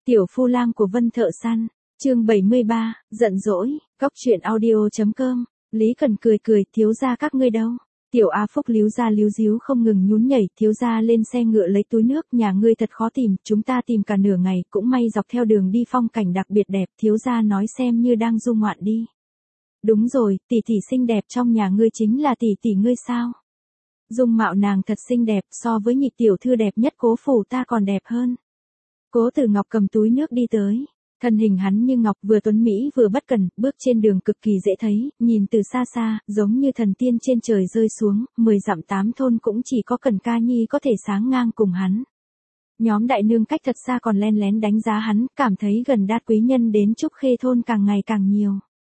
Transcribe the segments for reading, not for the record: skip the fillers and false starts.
Tiểu phu lang của Vân Thợ Săn, chương 73, giận dỗi, góc truyện audio.com, Lý Cần cười cười, thiếu gia các ngươi đâu? Tiểu A Phúc líu ra líu díu không ngừng nhún nhảy, thiếu gia lên xe ngựa lấy túi nước, nhà ngươi thật khó tìm, chúng ta tìm cả nửa ngày, cũng may dọc theo đường đi phong cảnh đặc biệt đẹp, thiếu gia nói xem như đang du ngoạn đi. Đúng rồi, tỷ tỷ xinh đẹp trong nhà ngươi chính là tỷ tỷ ngươi sao? Dung mạo nàng thật xinh đẹp, so với nhị tiểu thư đẹp nhất Cố phủ ta còn đẹp hơn. Cố Tử Ngọc cầm túi nước đi tới. Thân hình hắn như ngọc, vừa tuấn mỹ vừa bất cần, bước trên đường cực kỳ dễ thấy, nhìn từ xa xa, giống như thần tiên trên trời rơi xuống, 10 dặm 8 thôn cũng chỉ có Cần Ca Nhi có thể sáng ngang cùng hắn. Nhóm đại nương cách thật xa còn len lén đánh giá hắn, cảm thấy gần đát quý nhân đến Trúc Khê thôn càng ngày càng nhiều.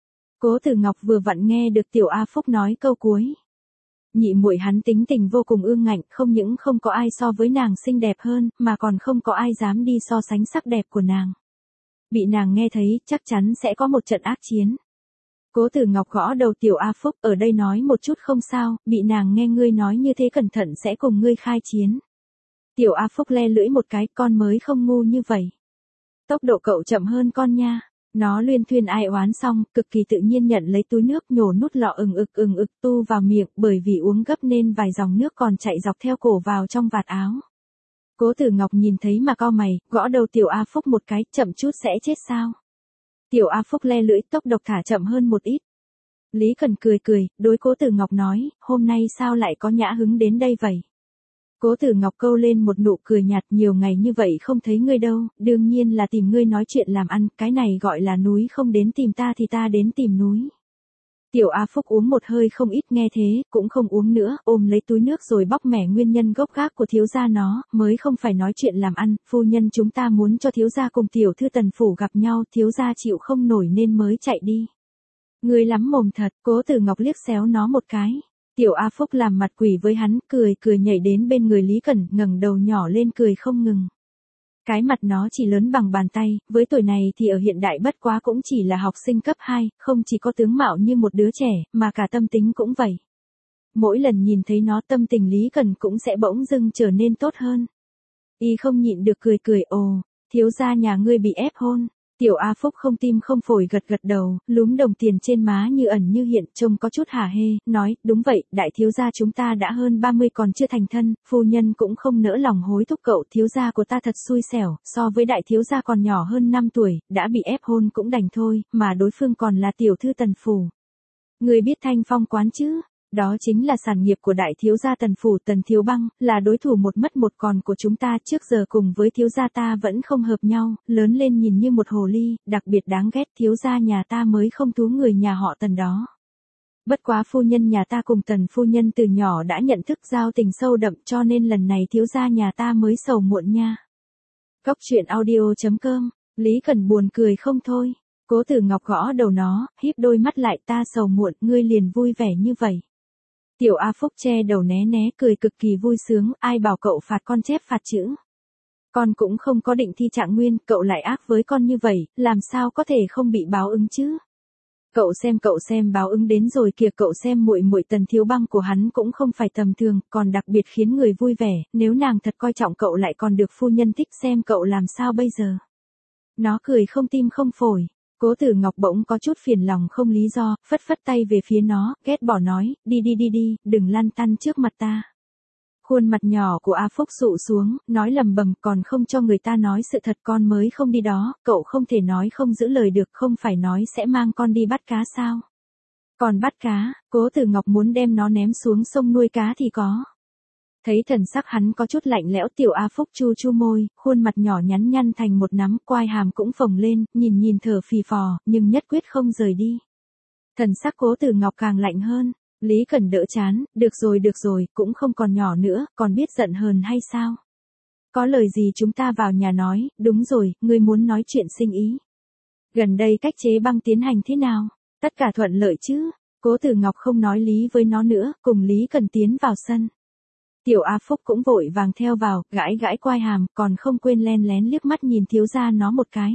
Cố Tử Ngọc vừa vặn nghe được Tiểu A Phúc nói câu cuối. Nhị muội hắn tính tình vô cùng ương ngạnh, không những không có ai so với nàng xinh đẹp hơn, mà còn không có ai dám đi so sánh sắc đẹp của nàng. Bị nàng nghe thấy, chắc chắn sẽ có một trận ác chiến. Cố Tử Ngọc gõ đầu Tiểu A Phúc, ở đây nói một chút không sao, bị nàng nghe ngươi nói như thế cẩn thận sẽ cùng ngươi khai chiến. Tiểu A Phúc le lưỡi một cái, con mới không ngu như vậy. Tốc độ cậu chậm hơn con nha. Nó luyên thuyên ai oán xong, cực kỳ tự nhiên nhận lấy túi nước, nhổ nút lọ ừng ực tu vào miệng, bởi vì uống gấp nên vài dòng nước còn chạy dọc theo cổ vào trong vạt áo. Cố Tử Ngọc nhìn thấy mà cau mày, gõ đầu Tiểu A Phúc một cái, chậm chút sẽ chết sao? Tiểu A Phúc le lưỡi, tốc độ thả chậm hơn một ít. Lý Cần cười cười, đối Cố Tử Ngọc nói, hôm nay sao lại có nhã hứng đến đây vậy? Cố Tử Ngọc câu lên một nụ cười nhạt, nhiều ngày như vậy không thấy ngươi đâu, đương nhiên là tìm ngươi nói chuyện làm ăn, cái này gọi là núi không đến tìm ta thì ta đến tìm núi. Tiểu A Phúc uống một hơi không ít, nghe thế, cũng không uống nữa, ôm lấy túi nước rồi bóc mẻ nguyên nhân gốc gác của thiếu gia nó, mới không phải nói chuyện làm ăn, phu nhân chúng ta muốn cho thiếu gia cùng tiểu thư Tần phủ gặp nhau, thiếu gia chịu không nổi nên mới chạy đi. Ngươi lắm mồm thật, Cố Tử Ngọc liếc xéo nó một cái. Tiểu A Phúc làm mặt quỷ với hắn, cười nhảy đến bên người Lý Cần, ngẩng đầu nhỏ lên cười không ngừng. Cái mặt nó chỉ lớn bằng bàn tay, với tuổi này thì ở hiện đại bất quá cũng chỉ là học sinh cấp 2, không chỉ có tướng mạo như một đứa trẻ, mà cả tâm tính cũng vậy. Mỗi lần nhìn thấy nó tâm tình Lý Cần cũng sẽ bỗng dưng trở nên tốt hơn. Y không nhịn được cười, ồ, thiếu gia nhà ngươi bị ép hôn. Tiểu A Phúc không tim không phổi gật đầu, lúm đồng tiền trên má như ẩn như hiện, trông có chút hả hê, nói, đúng vậy, đại thiếu gia chúng ta đã hơn 30 còn chưa thành thân, phu nhân cũng không nỡ lòng hối thúc cậu, thiếu gia của ta thật xui xẻo, so với đại thiếu gia còn nhỏ hơn 5 tuổi, đã bị ép hôn cũng đành thôi, mà đối phương còn là tiểu thư Tần phủ. Người biết Thanh Phong quán chứ? Đó chính là sản nghiệp của đại thiếu gia Tần phủ, Tần Thiếu Băng, là đối thủ một mất một còn của chúng ta, trước giờ cùng với thiếu gia ta vẫn không hợp nhau, lớn lên nhìn như một hồ ly, đặc biệt đáng ghét, thiếu gia nhà ta mới không thú người nhà họ Tần đó. Bất quá phu nhân nhà ta cùng Tần phu nhân từ nhỏ đã nhận thức giao tình sâu đậm, cho nên lần này thiếu gia nhà ta mới sầu muộn nha. Góc truyện audio.com, Lý Cần buồn cười không thôi. Cố Tử Ngọc gõ đầu nó, híp đôi mắt lại, ta sầu muộn, ngươi liền vui vẻ như vậy. Tiểu A Phúc che đầu né cười cực kỳ vui sướng, ai bảo cậu phạt con chép phạt chữ. Con cũng không có định thi trạng nguyên, cậu lại ác với con như vậy, làm sao có thể không bị báo ứng chứ? Cậu xem báo ứng đến rồi kìa, cậu xem muội muội Tần Thiếu Băng của hắn cũng không phải tầm thường, còn đặc biệt khiến người vui vẻ, nếu nàng thật coi trọng cậu lại còn được phu nhân thích, xem cậu làm sao bây giờ. Nó cười không tim không phổi. Cố Tử Ngọc bỗng có chút phiền lòng không lý do, phất tay về phía nó, ghét bỏ nói, đi, đừng lăn tăn trước mặt ta. Khuôn mặt nhỏ của A Phúc sụ xuống, nói lầm bầm, còn không cho người ta nói sự thật, con mới không đi đó, cậu không thể nói không giữ lời được, không phải nói sẽ mang con đi bắt cá sao? Còn bắt cá, Cố Tử Ngọc muốn đem nó ném xuống sông nuôi cá thì có. Thấy thần sắc hắn có chút lạnh lẽo, Tiểu A Phúc chu môi, khuôn mặt nhỏ nhắn nhăn thành một nắm, quai hàm cũng phồng lên, nhìn thở phì phò, nhưng nhất quyết không rời đi. Thần sắc Cố Tử Ngọc càng lạnh hơn. Lý Cần đỡ chán, được rồi, cũng không còn nhỏ nữa, còn biết giận hờn hay sao? Có lời gì chúng ta vào nhà nói, đúng rồi, ngươi muốn nói chuyện sinh ý. Gần đây cách chế băng tiến hành thế nào? Tất cả thuận lợi chứ? Cố Tử Ngọc không nói lý với nó nữa, cùng Lý Cần tiến vào sân. Tiểu A Phúc cũng vội vàng theo vào, gãi quai hàm, còn không quên len lén liếc mắt nhìn thiếu gia nó một cái.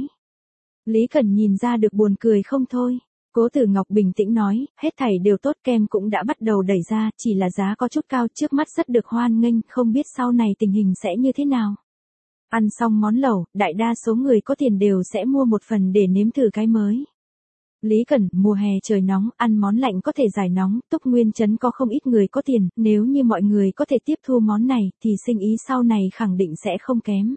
Lý Cần nhìn ra được buồn cười không thôi. Cố Tử Ngọc bình tĩnh nói, hết thảy đều tốt, kem cũng đã bắt đầu đẩy ra, chỉ là giá có chút cao, trước mắt rất được hoan nghênh, không biết sau này tình hình sẽ như thế nào. Ăn xong món lẩu, đại đa số người có tiền đều sẽ mua một phần để nếm thử cái mới. Lý Cẩn, mùa hè trời nóng, ăn món lạnh có thể giải nóng, Túc Nguyên Trấn có không ít người có tiền, nếu như mọi người có thể tiếp thu món này, thì sinh ý sau này khẳng định sẽ không kém.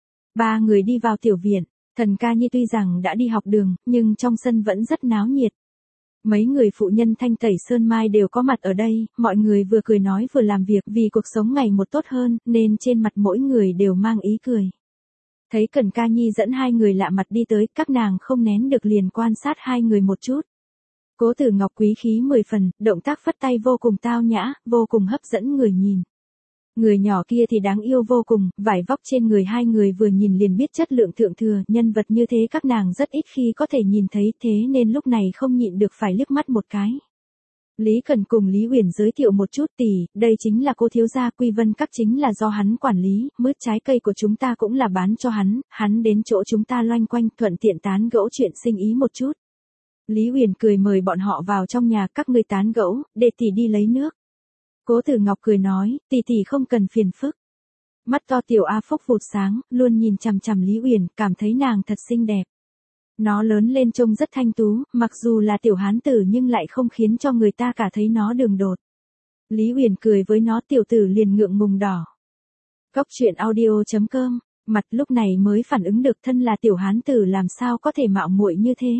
Ba người đi vào tiểu viện, Thần Ca Nhi tuy rằng đã đi học đường, nhưng trong sân vẫn rất náo nhiệt. Mấy người phụ nhân thanh tẩy sơn mai đều có mặt ở đây, mọi người vừa cười nói vừa làm việc vì cuộc sống ngày một tốt hơn, nên trên mặt mỗi người đều mang ý cười. Thấy Cẩn Ca Nhi dẫn hai người lạ mặt đi tới, các nàng không nén được liền quan sát hai người một chút. Cố Tử Ngọc quý khí 10 phần, động tác phất tay vô cùng tao nhã, vô cùng hấp dẫn người nhìn. Người nhỏ kia thì đáng yêu vô cùng, vải vóc trên người hai người vừa nhìn liền biết chất lượng thượng thừa, nhân vật như thế các nàng rất ít khi có thể nhìn thấy, thế nên lúc này không nhịn được phải liếc mắt một cái. Lý Cần cùng Lý Uyển giới thiệu một chút tỷ, đây chính là cô thiếu gia Quy Vân Các chính là do hắn quản lý, mứt trái cây của chúng ta cũng là bán cho hắn đến chỗ chúng ta loanh quanh thuận tiện tán gẫu chuyện sinh ý một chút. Lý Uyển cười mời bọn họ vào trong nhà, các ngươi tán gẫu, để tỷ đi lấy nước. Cố Tử Ngọc cười nói, tỷ không cần phiền phức. Mắt to tiểu A Phúc vụt sáng, luôn nhìn chằm chằm Lý Uyển, cảm thấy nàng thật xinh đẹp. Nó lớn lên trông rất thanh tú, mặc dù là tiểu hán tử nhưng lại không khiến cho người ta cả thấy nó đường đột. Lý Uyển cười với nó, tiểu tử liền ngượng ngùng đỏ. Cóc truyện audio.com, mặt lúc này mới phản ứng được thân là tiểu hán tử làm sao có thể mạo muội như thế.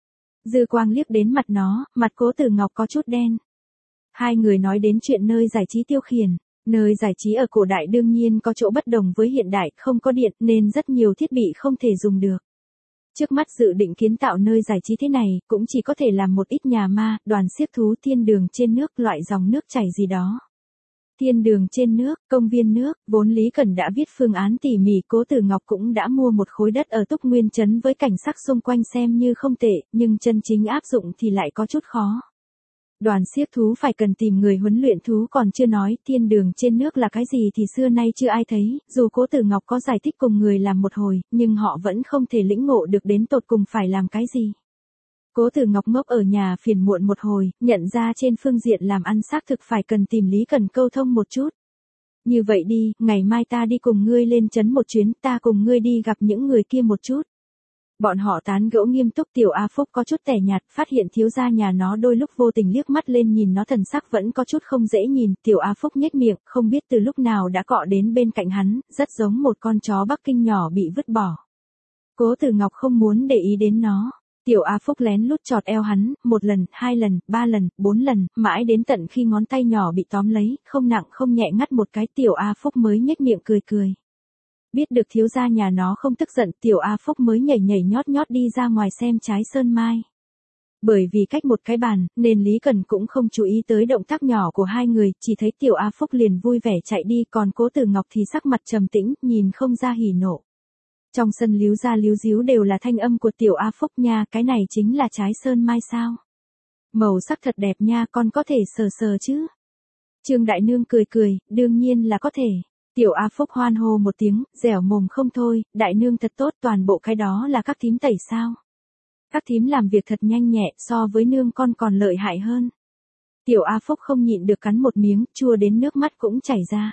Dư quang liếc đến mặt nó, mặt Cố Tử Ngọc có chút đen. Hai người nói đến chuyện nơi giải trí tiêu khiển. Nơi giải trí ở cổ đại đương nhiên có chỗ bất đồng với hiện đại, không có điện nên rất nhiều thiết bị không thể dùng được. Trước mắt dự định kiến tạo nơi giải trí thế này, cũng chỉ có thể làm một ít nhà ma, đoàn xiếc thú, thiên đường trên nước, loại dòng nước chảy gì đó. Thiên đường trên nước, công viên nước, vốn Lý Cẩn đã viết phương án tỉ mỉ, Cố Tử Ngọc cũng đã mua một khối đất ở Túc Nguyên Trấn với cảnh sắc xung quanh xem như không tệ, nhưng chân chính áp dụng thì lại có chút khó. Đoàn xiếc thú phải cần tìm người huấn luyện thú, còn chưa nói thiên đường trên nước là cái gì thì xưa nay chưa ai thấy, dù Cố Tử Ngọc có giải thích cùng người làm một hồi, nhưng họ vẫn không thể lĩnh ngộ được đến tột cùng phải làm cái gì. Cố Tử Ngọc ngốc ở nhà phiền muộn một hồi, nhận ra trên phương diện làm ăn xác thực phải cần tìm Lý Cần câu thông một chút. Như vậy đi, ngày mai ta đi cùng ngươi lên trấn một chuyến, ta cùng ngươi đi gặp những người kia một chút. Bọn họ tán gẫu nghiêm túc, tiểu A Phúc có chút tẻ nhạt, phát hiện thiếu gia nhà nó đôi lúc vô tình liếc mắt lên nhìn nó thần sắc vẫn có chút không dễ nhìn, tiểu A Phúc nhếch miệng, không biết từ lúc nào đã cọ đến bên cạnh hắn, rất giống một con chó Bắc Kinh nhỏ bị vứt bỏ. Cố Tử Ngọc không muốn để ý đến nó. Tiểu A Phúc lén lút chọt eo hắn, 1 lần, 2 lần, 3 lần, 4 lần, mãi đến tận khi ngón tay nhỏ bị tóm lấy, không nặng không nhẹ ngắt một cái, tiểu A Phúc mới nhếch miệng cười cười. Biết được thiếu gia nhà nó không tức giận, tiểu A Phúc mới nhảy nhảy nhót nhót đi ra ngoài xem trái sơn mai. Bởi vì cách một cái bàn, nên Lý Cần cũng không chú ý tới động tác nhỏ của hai người, chỉ thấy tiểu A Phúc liền vui vẻ chạy đi, còn Cố Tử Ngọc thì sắc mặt trầm tĩnh, nhìn không ra hỉ nộ. Trong sân líu ra líu díu đều là thanh âm của tiểu A Phúc nha, cái này chính là trái sơn mai sao? Màu sắc thật đẹp nha, con có thể sờ sờ chứ? Trương Đại Nương cười cười, đương nhiên là có thể. Tiểu A Phúc hoan hô một tiếng, dẻo mồm không thôi, Đại Nương thật tốt, toàn bộ cái đó là các thím tẩy sao? Các thím làm việc thật nhanh nhẹ, so với nương con còn lợi hại hơn. Tiểu A Phúc không nhịn được cắn một miếng, chua đến nước mắt cũng chảy ra.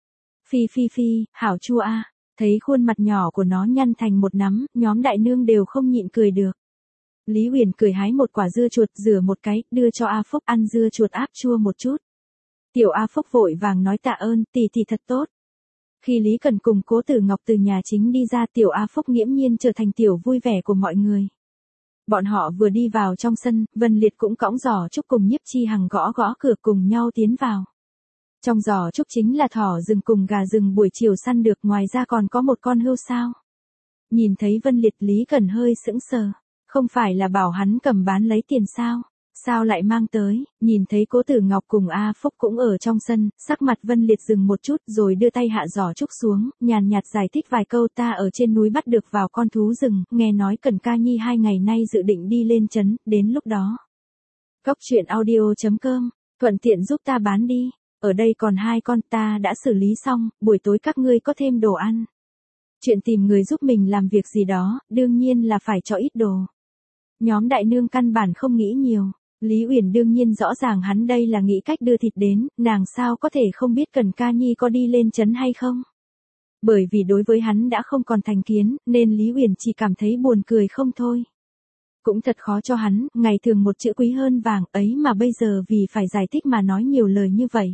Phi, hảo chua a. Thấy khuôn mặt nhỏ của nó nhăn thành một nắm, nhóm Đại Nương đều không nhịn cười được. Lý Uyển cười hái một quả dưa chuột, rửa một cái, đưa cho A Phúc ăn dưa chuột áp chua một chút. Tiểu A Phúc vội vàng nói tạ ơn, tỷ thật tốt. Khi Lý Cần cùng Cố Tử Ngọc từ nhà chính đi ra, tiểu A Phúc nghiễm nhiên trở thành tiểu vui vẻ của mọi người. Bọn họ vừa đi vào trong sân, Vân Liệt cũng cõng giỏ trúc cùng Nhiếp Chi Hằng gõ cửa cùng nhau tiến vào. Trong giỏ trúc chính là thỏ rừng cùng gà rừng buổi chiều săn được, ngoài ra còn có một con hươu sao. Nhìn thấy Vân Liệt, Lý Cần hơi sững sờ, không phải là bảo hắn cầm bán lấy tiền sao? Sao lại mang tới? Nhìn thấy Cố Tử Ngọc cùng A Phúc cũng ở trong sân, sắc mặt Vân Liệt dừng một chút rồi đưa tay hạ giỏ trúc xuống, nhàn nhạt giải thích vài câu, ta ở trên núi bắt được vào con thú rừng, nghe nói Cần Ca Nhi 2 ngày nay dự định đi lên trấn, đến lúc đó. Cóc truyện audio.com, thuận tiện giúp ta bán đi, ở đây còn 2 con ta đã xử lý xong, buổi tối các ngươi có thêm đồ ăn. Chuyện tìm người giúp mình làm việc gì đó, đương nhiên là phải cho ít đồ. Nhóm Đại Nương căn bản không nghĩ nhiều. Lý Uyển đương nhiên rõ ràng hắn đây là nghĩ cách đưa thịt đến, nàng sao có thể không biết Cần Ca Nhi có đi lên trấn hay không. Bởi vì đối với hắn đã không còn thành kiến, nên Lý Uyển chỉ cảm thấy buồn cười không thôi. Cũng thật khó cho hắn, ngày thường một chữ quý hơn vàng ấy mà bây giờ vì phải giải thích mà nói nhiều lời như vậy.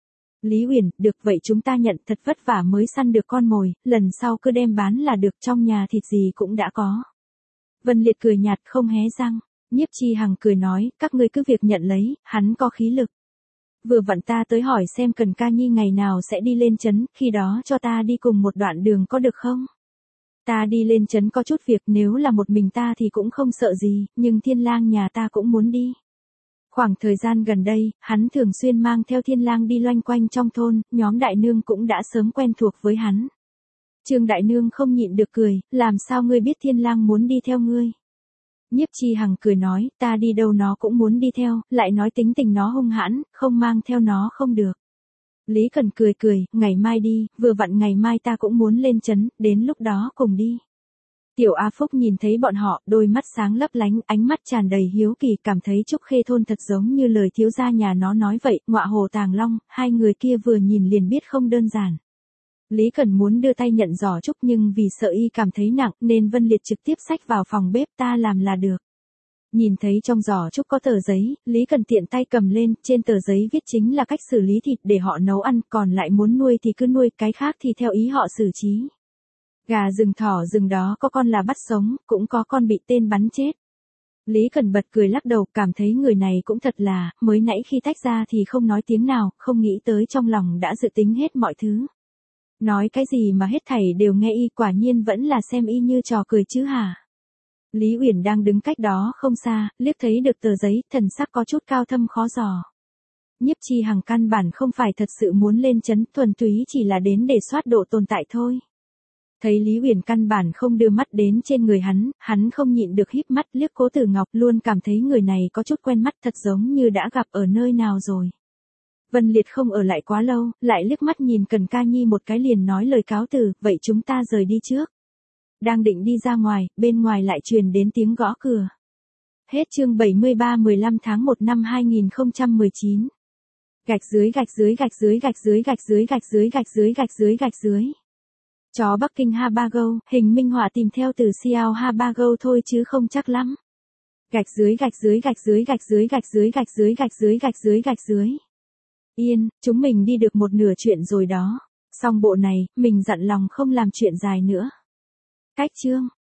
Lý Uyển, được vậy chúng ta nhận, thật vất vả mới săn được con mồi, lần sau cứ đem bán là được, trong nhà thịt gì cũng đã có. Vân Liệt cười nhạt không hé răng. Nhiếp Chi Hằng cười nói, các ngươi cứ việc nhận lấy, hắn có khí lực. Vừa vặn ta tới hỏi xem Cần Ca Nhi ngày nào sẽ đi lên trấn, khi đó cho ta đi cùng một đoạn đường có được không? Ta đi lên trấn có chút việc, nếu là một mình ta thì cũng không sợ gì, nhưng Thiên Lang nhà ta cũng muốn đi. Khoảng thời gian gần đây, hắn thường xuyên mang theo Thiên Lang đi loanh quanh trong thôn, nhóm đại nương cũng đã sớm quen thuộc với hắn. Trương đại nương không nhịn được cười, làm sao ngươi biết Thiên Lang muốn đi theo ngươi? Nhiếp Chi Hằng cười nói, ta đi đâu nó cũng muốn đi theo, lại nói tính tình nó hung hãn, không mang theo nó không được. Lý Cần cười cười, ngày mai đi, vừa vặn ngày mai ta cũng muốn lên trấn, đến lúc đó cùng đi. Tiểu A Phúc nhìn thấy bọn họ, đôi mắt sáng lấp lánh, ánh mắt tràn đầy hiếu kỳ, cảm thấy Trúc Khê Thôn thật giống như lời thiếu gia nhà nó nói vậy, ngọa hồ tàng long, hai người kia vừa nhìn liền biết không đơn giản. Lý Cần muốn đưa tay nhận giỏ trúc nhưng vì sợ y cảm thấy nặng nên Vân Liệt trực tiếp xách vào phòng bếp, ta làm là được. Nhìn thấy trong giỏ trúc có tờ giấy, Lý Cần tiện tay cầm lên, trên tờ giấy viết chính là cách xử lý thịt để họ nấu ăn, còn lại muốn nuôi thì cứ nuôi, cái khác thì theo ý họ xử trí. Gà rừng thỏ rừng đó có con là bắt sống, cũng có con bị tên bắn chết. Lý Cần bật cười lắc đầu, cảm thấy người này cũng thật là, mới nãy khi tách ra thì không nói tiếng nào, không nghĩ tới trong lòng đã dự tính hết mọi thứ. Nói cái gì mà hết thảy đều nghe y, quả nhiên vẫn là xem y như trò cười chứ hả? Lý Uyển đang đứng cách đó không xa, liếc thấy được tờ giấy, thần sắc có chút cao thâm khó dò. Nhiếp Chi Hằng căn bản không phải thật sự muốn lên trấn, thuần túy chỉ là đến để soát độ tồn tại thôi. Thấy Lý Uyển căn bản không đưa mắt đến trên người hắn không nhịn được híp mắt liếc Cố Tử Ngọc, luôn cảm thấy người này có chút quen mắt, thật giống như đã gặp ở nơi nào rồi. Vân Liệt không ở lại quá lâu, lại liếc mắt nhìn Cần Ca Nhi một cái liền nói lời cáo từ, vậy chúng ta rời đi trước. Đang định đi ra ngoài, bên ngoài lại truyền đến tiếng gõ cửa. Hết chương 73 15 tháng 1 năm 2019. Gạch dưới gạch dưới gạch dưới gạch dưới gạch dưới gạch dưới gạch dưới gạch dưới gạch dưới. Chó Bắc Kinh Habago, hình minh họa tìm theo từ Xiao Habago thôi chứ không chắc lắm. Gạch dưới gạch dưới gạch dưới gạch dưới gạch dưới gạch dưới gạch dưới gạch dưới gạch dưới. Yên, chúng mình đi được một nửa chuyện rồi đó. Xong bộ này, mình dặn lòng không làm chuyện dài nữa. Cách chương